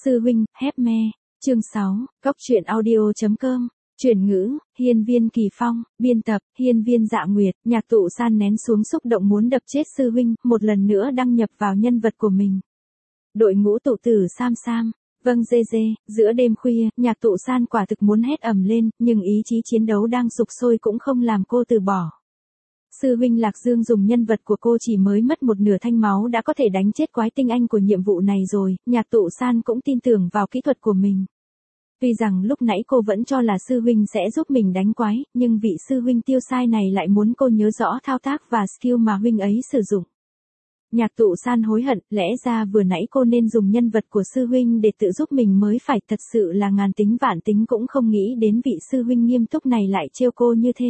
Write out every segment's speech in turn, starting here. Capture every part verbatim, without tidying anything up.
Sư huynh, hép me. Chương sáu, Cốc truyện audio chấm com. Chuyển ngữ, Hiên Viên Kỳ Phong, biên tập, Hiên Viên Dạ Nguyệt. Nhạc Tụ San nén xuống xúc động muốn đập chết sư huynh, một lần nữa đăng nhập vào nhân vật của mình. Đội ngũ tụ tử Sam Sam. Vâng dê dê, giữa đêm khuya, Nhạc Tụ San quả thực muốn hét ầm lên, nhưng ý chí chiến đấu đang sục sôi cũng không làm cô từ bỏ. Sư huynh Lạc Dương dùng nhân vật của cô chỉ mới mất một nửa thanh máu đã có thể đánh chết quái tinh anh của nhiệm vụ này rồi, Nhạc Tụ San cũng tin tưởng vào kỹ thuật của mình. Tuy rằng lúc nãy cô vẫn cho là sư huynh sẽ giúp mình đánh quái, nhưng vị sư huynh tiêu sai này lại muốn cô nhớ rõ thao tác và skill mà huynh ấy sử dụng. Nhạc Tụ San hối hận, lẽ ra vừa nãy cô nên dùng nhân vật của sư huynh để tự giúp mình mới phải, thật sự là ngàn tính vạn tính cũng không nghĩ đến vị sư huynh nghiêm túc này lại trêu cô như thế.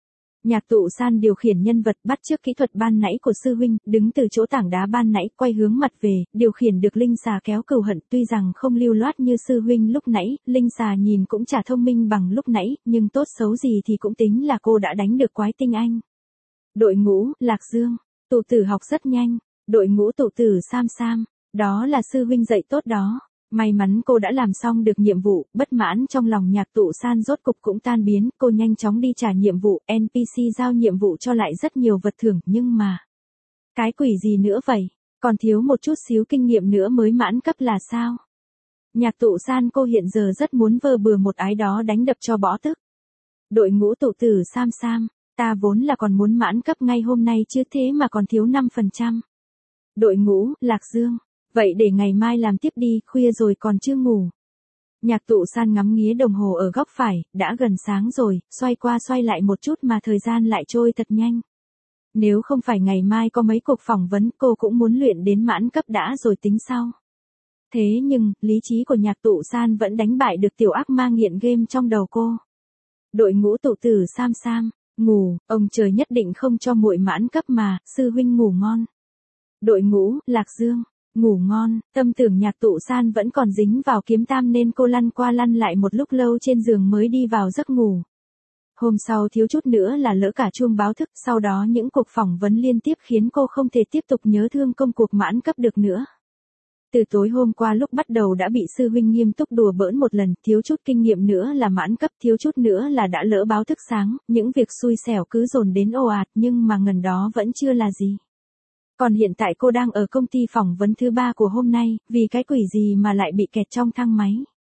Nhạc Tụ San điều khiển nhân vật bắt chước kỹ thuật ban nãy của sư huynh, đứng từ chỗ tảng đá ban nãy quay hướng mặt về, điều khiển được linh xà kéo cừu hận, tuy rằng không lưu loát như sư huynh lúc nãy, linh xà nhìn cũng chả thông minh bằng lúc nãy, nhưng tốt xấu gì thì cũng tính là cô đã đánh được quái tinh anh. Đội ngũ, Lạc Dương, tụ tử học rất nhanh, đội ngũ tụ tử Sam Sam, đó là sư huynh dạy tốt đó. May mắn cô đã làm xong được nhiệm vụ, bất mãn trong lòng Nhạc Tụ San rốt cục cũng tan biến, cô nhanh chóng đi trả nhiệm vụ, en pê xê giao nhiệm vụ cho lại rất nhiều vật thưởng, nhưng mà... Cái quỷ gì nữa vậy, còn thiếu một chút xíu kinh nghiệm nữa mới mãn cấp là sao? Nhạc Tụ San cô hiện giờ rất muốn vơ bừa một ái đó đánh đập cho bỏ tức. Đội ngũ tụ tử Sam Sam, ta vốn là còn muốn mãn cấp ngay hôm nay chứ thế mà còn thiếu năm phần trăm. Đội ngũ, Lạc Dương. Vậy để ngày mai làm tiếp đi, khuya rồi còn chưa ngủ. Nhạc Tụ San ngắm nghía đồng hồ ở góc phải, đã gần sáng rồi, xoay qua xoay lại một chút mà thời gian lại trôi thật nhanh. Nếu không phải ngày mai có mấy cuộc phỏng vấn, cô cũng muốn luyện đến mãn cấp đã rồi tính sau. Thế nhưng, lý trí của Nhạc Tụ San vẫn đánh bại được tiểu ác ma nghiện game trong đầu cô. Đội ngũ tụ tử Sam Sam, ngủ, ông trời nhất định không cho muội mãn cấp mà, sư huynh ngủ ngon. Đội ngũ, Lạc Dương. Ngủ ngon, tâm tưởng Nhạc Tụ San vẫn còn dính vào kiếm tam nên cô lăn qua lăn lại một lúc lâu trên giường mới đi vào giấc ngủ. Hôm sau thiếu chút nữa là lỡ cả chuông báo thức, sau đó những cuộc phỏng vấn liên tiếp khiến cô không thể tiếp tục nhớ thương công cuộc mãn cấp được nữa. Từ tối hôm qua lúc bắt đầu đã bị sư huynh nghiêm túc đùa bỡn một lần, thiếu chút kinh nghiệm nữa là mãn cấp, thiếu chút nữa là đã lỡ báo thức sáng, những việc xui xẻo cứ dồn đến ồ ạt nhưng mà ngần đó vẫn chưa là gì. Còn hiện tại cô đang ở công ty phỏng vấn thứ ba của hôm nay, vì cái quỷ gì mà lại bị kẹt trong thang máy.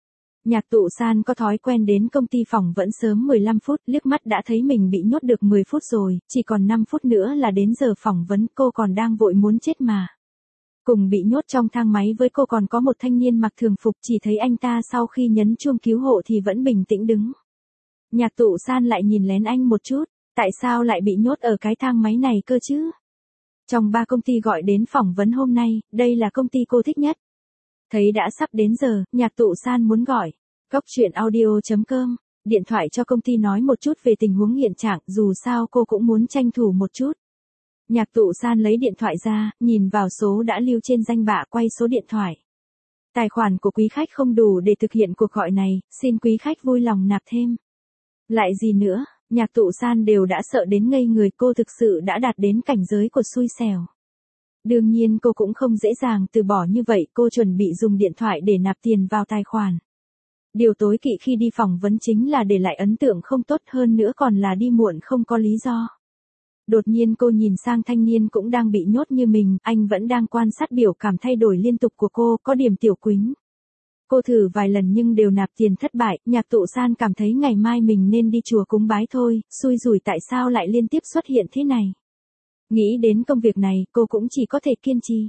Nhạc Tụ San có thói quen đến công ty phỏng vấn sớm mười lăm phút, liếc mắt đã thấy mình bị nhốt được mười phút rồi, chỉ còn năm phút nữa là đến giờ phỏng vấn, cô còn đang vội muốn chết mà. Cùng bị nhốt trong thang máy với cô còn có một thanh niên mặc thường phục, chỉ thấy anh ta sau khi nhấn chuông cứu hộ thì vẫn bình tĩnh đứng. Nhạc Tụ San lại nhìn lén anh một chút, tại sao lại bị nhốt ở cái thang máy này cơ chứ? Trong ba công ty gọi đến phỏng vấn hôm nay, đây là công ty cô thích nhất. Thấy đã sắp đến giờ, Nhạc Tụ San muốn gọi. Cốc truyện audio chấm com, điện thoại cho công ty nói một chút về tình huống hiện trạng, dù sao cô cũng muốn tranh thủ một chút. Nhạc Tụ San lấy điện thoại ra, nhìn vào số đã lưu trên danh bạ, quay số điện thoại. Tài khoản của quý khách không đủ để thực hiện cuộc gọi này, xin quý khách vui lòng nạp thêm. Lại gì nữa? Nhạc Tụ San đều đã sợ đến ngây người, cô thực sự đã đạt đến cảnh giới của xui xẻo. Đương nhiên cô cũng không dễ dàng từ bỏ như vậy, cô chuẩn bị dùng điện thoại để nạp tiền vào tài khoản. Điều tối kỵ khi đi phỏng vấn chính là để lại ấn tượng không tốt, hơn nữa còn là đi muộn không có lý do. Đột nhiên cô nhìn sang thanh niên cũng đang bị nhốt như mình, anh vẫn đang quan sát biểu cảm thay đổi liên tục của cô, có điểm tiểu quính. Cô thử vài lần nhưng đều nạp tiền thất bại, Nhạc Tụ San cảm thấy ngày mai mình nên đi chùa cúng bái thôi, xui rủi tại sao lại liên tiếp xuất hiện thế này. Nghĩ đến công việc này, cô cũng chỉ có thể kiên trì.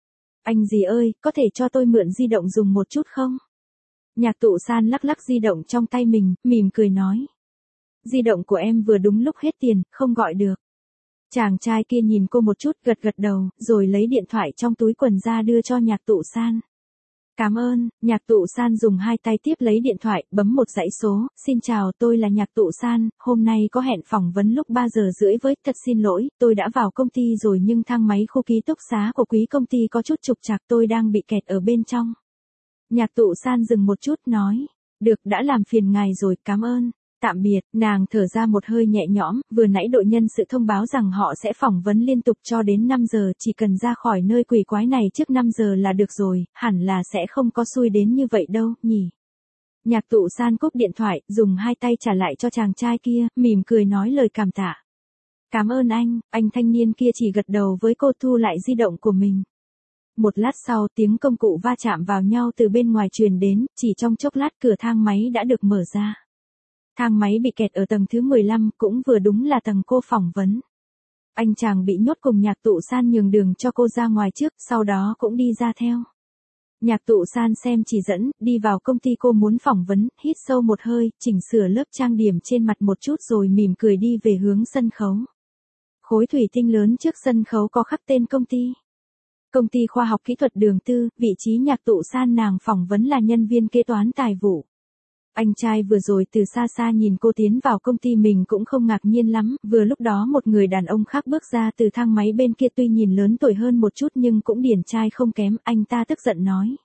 Anh gì ơi, có thể cho tôi mượn di động dùng một chút không? Nhạc Tụ San lắc lắc di động trong tay mình, mỉm cười nói. Di động của em vừa đúng lúc hết tiền, không gọi được. Chàng trai kia nhìn cô một chút, gật gật đầu, rồi lấy điện thoại trong túi quần ra đưa cho Nhạc Tụ San. Cảm ơn, Nhạc Tụ San dùng hai tay tiếp lấy điện thoại, bấm một dãy số, xin chào tôi là Nhạc Tụ San, hôm nay có hẹn phỏng vấn lúc ba giờ rưỡi với, thật xin lỗi, tôi đã vào công ty rồi nhưng thang máy khu ký túc xá của quý công ty có chút trục trặc, tôi đang bị kẹt ở bên trong. Nhạc Tụ San dừng một chút nói, được đã làm phiền ngài rồi, cảm ơn, Tạm biệt, nàng thở ra một hơi nhẹ nhõm, vừa nãy đội nhân sự thông báo rằng họ sẽ phỏng vấn liên tục cho đến năm giờ, chỉ cần ra khỏi nơi quỷ quái này trước năm giờ là được rồi, hẳn là sẽ không có xui đến như vậy đâu, nhỉ. Nhạc Tụ San cúp điện thoại, dùng hai tay trả lại cho chàng trai kia, mỉm cười nói lời cảm tạ. Cảm ơn anh, anh thanh niên kia chỉ gật đầu với cô thu lại di động của mình. Một lát sau tiếng công cụ va chạm vào nhau từ bên ngoài truyền đến, chỉ trong chốc lát cửa thang máy đã được mở ra. Thang máy bị kẹt ở tầng thứ mười lăm, cũng vừa đúng là tầng cô phỏng vấn. Anh chàng bị nhốt cùng Nhạc Tụ San nhường đường cho cô ra ngoài trước, sau đó cũng đi ra theo. Nhạc Tụ San xem chỉ dẫn, đi vào công ty cô muốn phỏng vấn, hít sâu một hơi, chỉnh sửa lớp trang điểm trên mặt một chút rồi mỉm cười đi về hướng sân khấu. Khối thủy tinh lớn trước sân khấu có khắc tên công ty. Công ty khoa học kỹ thuật Đường Tư, vị trí Nhạc Tụ San nàng phỏng vấn là nhân viên kế toán tài vụ. Anh trai vừa rồi từ xa xa nhìn cô tiến vào công ty mình cũng không ngạc nhiên lắm, vừa lúc đó một người đàn ông khác bước ra từ thang máy bên kia tuy nhìn lớn tuổi hơn một chút nhưng cũng điển trai không kém, anh ta tức giận nói.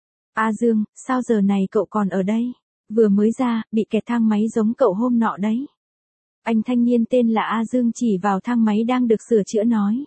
A Dương, sao giờ này cậu còn ở đây? Vừa mới ra, bị kẹt thang máy giống cậu hôm nọ đấy. Anh thanh niên tên là A Dương chỉ vào thang máy đang được sửa chữa nói.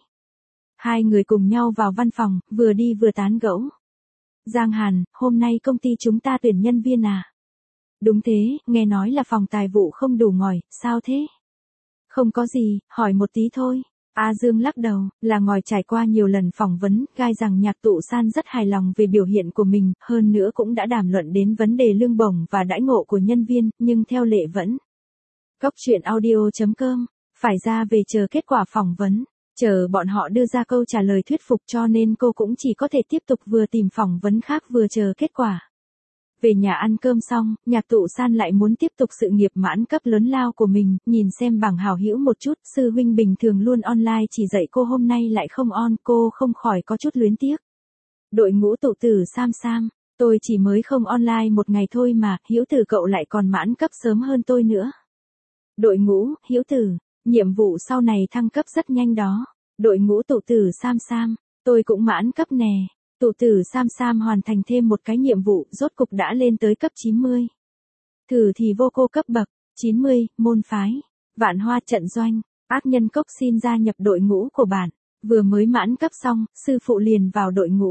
Hai người cùng nhau vào văn phòng, vừa đi vừa tán gẫu. Giang Hàn, hôm nay công ty chúng ta tuyển nhân viên à? Đúng thế, nghe nói là phòng tài vụ không đủ ngòi, sao thế? Không có gì, hỏi một tí thôi. A Dương lắc đầu, là ngòi trải qua nhiều lần phỏng vấn, gai rằng Nhạc Tụ San rất hài lòng về biểu hiện của mình, hơn nữa cũng đã đàm luận đến vấn đề lương bổng và đãi ngộ của nhân viên, nhưng theo lệ vẫn. Cốc truyện audio chấm com, phải ra về chờ kết quả phỏng vấn, chờ bọn họ đưa ra câu trả lời thuyết phục cho nên cô cũng chỉ có thể tiếp tục vừa tìm phỏng vấn khác vừa chờ kết quả. Về nhà ăn cơm xong, Nhạc Tụ San lại muốn tiếp tục sự nghiệp mãn cấp lớn lao của mình, nhìn xem bảng hảo hữu một chút, sư huynh bình thường luôn online chỉ dạy cô hôm nay lại không on, cô không khỏi có chút luyến tiếc. Đội ngũ tụ tử Sam Sam, tôi chỉ mới không online một ngày thôi mà, hữu tử cậu lại còn mãn cấp sớm hơn tôi nữa. Đội ngũ, hữu tử, nhiệm vụ sau này thăng cấp rất nhanh đó. Đội ngũ tụ tử Sam Sam, tôi cũng mãn cấp nè. Tụ tử Sam Sam hoàn thành thêm một cái nhiệm vụ, rốt cục đã lên tới cấp chín mươi. Thử thì vô cô cấp bậc, chín mươi, môn phái, Vạn Hoa trận doanh, ác nhân cốc xin gia nhập đội ngũ của bạn, vừa mới mãn cấp xong, sư phụ liền vào đội ngũ.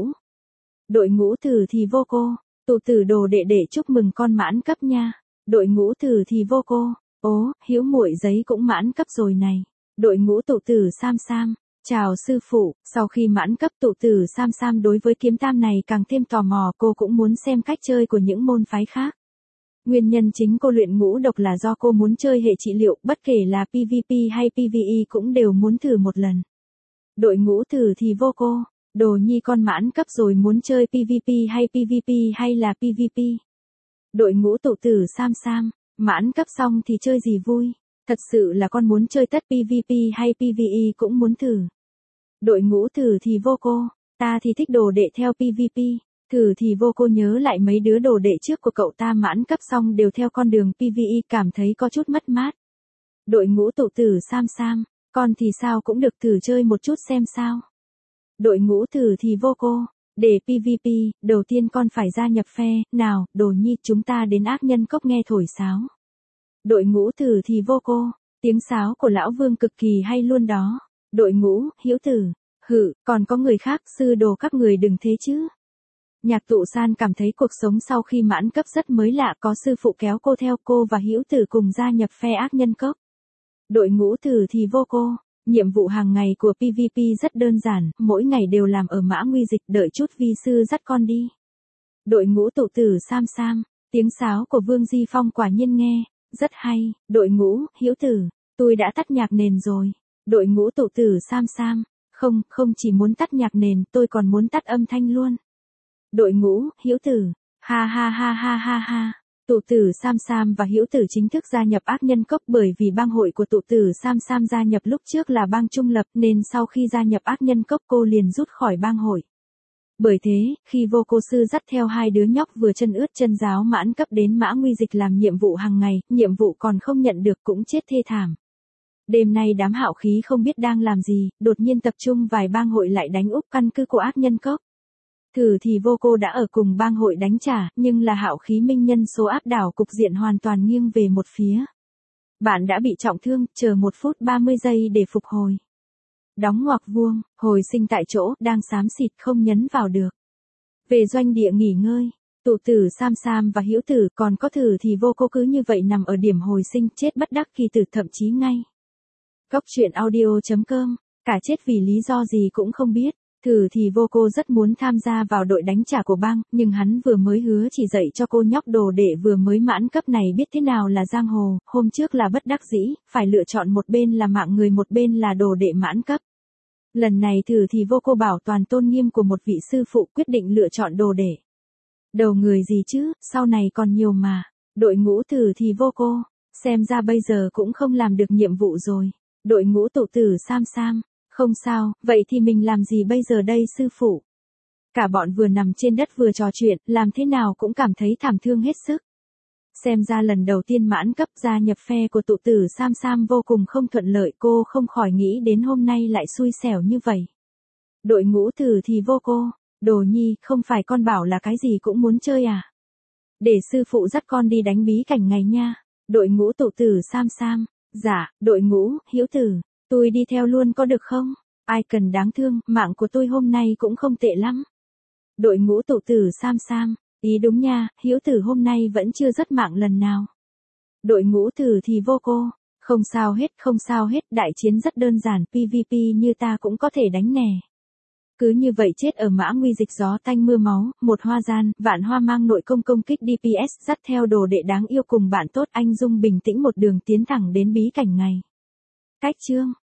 Đội ngũ thử thì vô cô, tụ tử đồ đệ để chúc mừng con mãn cấp nha. Đội ngũ thử thì vô cô, ố, hữu muội giấy cũng mãn cấp rồi này. Đội ngũ tụ tử Sam Sam. Chào sư phụ, sau khi mãn cấp tụ tử Sam Sam đối với kiếm tam này càng thêm tò mò, cô cũng muốn xem cách chơi của những môn phái khác. Nguyên nhân chính cô luyện ngũ độc là do cô muốn chơi hệ trị liệu, bất kể là pê vê pê hay pê vê e cũng đều muốn thử một lần. Đội ngũ thử thì vô cô, đồ nhi con mãn cấp rồi muốn chơi pê vê pê hay pê vê pê hay là pê vê pê. Đội ngũ tụ tử Sam Sam, mãn cấp xong thì chơi gì vui, thật sự là con muốn chơi tất pê vê pê hay pê vê e cũng muốn thử. Đội ngũ thử thì vô cô, ta thì thích đồ đệ theo pê vê pê, thử thì vô cô nhớ lại mấy đứa đồ đệ trước của cậu ta mãn cấp xong đều theo con đường pê vê e cảm thấy có chút mất mát. Đội ngũ tụ tử Sam Sam, con thì sao cũng được thử chơi một chút xem sao. Đội ngũ thử thì vô cô, để pê vê pê, đầu tiên con phải gia nhập phe, nào, đồ nhi chúng ta đến ác nhân cốc nghe thổi sáo. Đội ngũ thử thì vô cô, tiếng sáo của lão Vương cực kỳ hay luôn đó. Đội ngũ, hữu tử, hự, còn có người khác, sư đồ các người đừng thế chứ. Nhạc Tụ San cảm thấy cuộc sống sau khi mãn cấp rất mới lạ, có sư phụ kéo cô theo, cô và hữu tử cùng gia nhập phe ác nhân cốc. Đội ngũ thử thì vô cô, nhiệm vụ hàng ngày của pê vê pê rất đơn giản, mỗi ngày đều làm ở mã nguy dịch, đợi chút vi sư dắt con đi. Đội ngũ tụ tử Sam Sam, tiếng sáo của Vương Di Phong quả nhiên nghe rất hay. Đội ngũ, hữu tử, tôi đã tắt nhạc nền rồi. Đội ngũ tụ tử Sam Sam, không, không chỉ muốn tắt nhạc nền, tôi còn muốn tắt âm thanh luôn. Đội ngũ, hữu tử, ha ha ha ha ha ha. Tụ tử Sam Sam và hữu tử chính thức gia nhập ác nhân cốc, bởi vì bang hội của tụ tử Sam Sam gia nhập lúc trước là bang trung lập nên sau khi gia nhập ác nhân cốc cô liền rút khỏi bang hội. Bởi thế, khi vô cô sư dắt theo hai đứa nhóc vừa chân ướt chân ráo mãn cấp đến mã nguy dịch làm nhiệm vụ hàng ngày, nhiệm vụ còn không nhận được cũng chết thê thảm. Đêm nay đám hạo khí không biết đang làm gì, đột nhiên tập trung vài bang hội lại đánh úp căn cứ của ác nhân cốc. Thử thì vô cô đã ở cùng bang hội đánh trả, nhưng là hạo khí minh nhân số áp đảo, cục diện hoàn toàn nghiêng về một phía. Bạn đã bị trọng thương, chờ một phút ba mươi giây để phục hồi. Đóng ngoặc vuông, hồi sinh tại chỗ, đang xám xịt không nhấn vào được. Về doanh địa nghỉ ngơi, tụ tử Sam Sam và Hữu Tử còn có Thử thì Vô Cô cứ như vậy nằm ở điểm hồi sinh chết bất đắc kỳ tử thậm chí ngay. Góc truyện audio chấm com, cả chết vì lý do gì cũng không biết. Thử thì Vô Cô rất muốn tham gia vào đội đánh trả của bang, nhưng hắn vừa mới hứa chỉ dạy cho cô nhóc đồ đệ vừa mới mãn cấp này biết thế nào là giang hồ, hôm trước là bất đắc dĩ, phải lựa chọn một bên là mạng người một bên là đồ đệ mãn cấp. Lần này Thử thì Vô Cô bảo toàn tôn nghiêm của một vị sư phụ quyết định lựa chọn đồ đệ. Đầu người gì chứ, sau này còn nhiều mà. Đội ngũ Thử thì Vô Cô, xem ra bây giờ cũng không làm được nhiệm vụ rồi. Đội ngũ tụ tử Sam Sam, không sao, vậy thì mình làm gì bây giờ đây sư phụ? Cả bọn vừa nằm trên đất vừa trò chuyện, làm thế nào cũng cảm thấy thảm thương hết sức. Xem ra lần đầu tiên mãn cấp gia nhập phe của tụ tử Sam Sam vô cùng không thuận lợi, cô không khỏi nghĩ đến hôm nay lại xui xẻo như vậy. Đội ngũ Thử thì Vô Cô, Đồ Nhi, không phải con bảo là cái gì cũng muốn chơi à? Để sư phụ dắt con đi đánh bí cảnh ngày nha. Đội ngũ tụ tử Sam Sam, dạ, đội ngũ Hữu Tử, tôi đi theo luôn có được không? Ai cần đáng thương, mạng của tôi hôm nay cũng không tệ lắm. Đội ngũ tụ tử Sam Sam, ý đúng nha, Hữu Tử hôm nay vẫn chưa dứt mạng lần nào. Đội ngũ Thử thì Vô Cô, không sao hết, không sao hết, đại chiến rất đơn giản, pê vê pê như ta cũng có thể đánh nè. Cứ như vậy chết ở mã nguy dịch gió tanh mưa máu, một hoa gian, Vạn Hoa mang nội công công kích đê pê ét dắt theo đồ đệ đáng yêu cùng bạn tốt anh Dung bình tĩnh một đường tiến thẳng đến bí cảnh ngày. Cách chương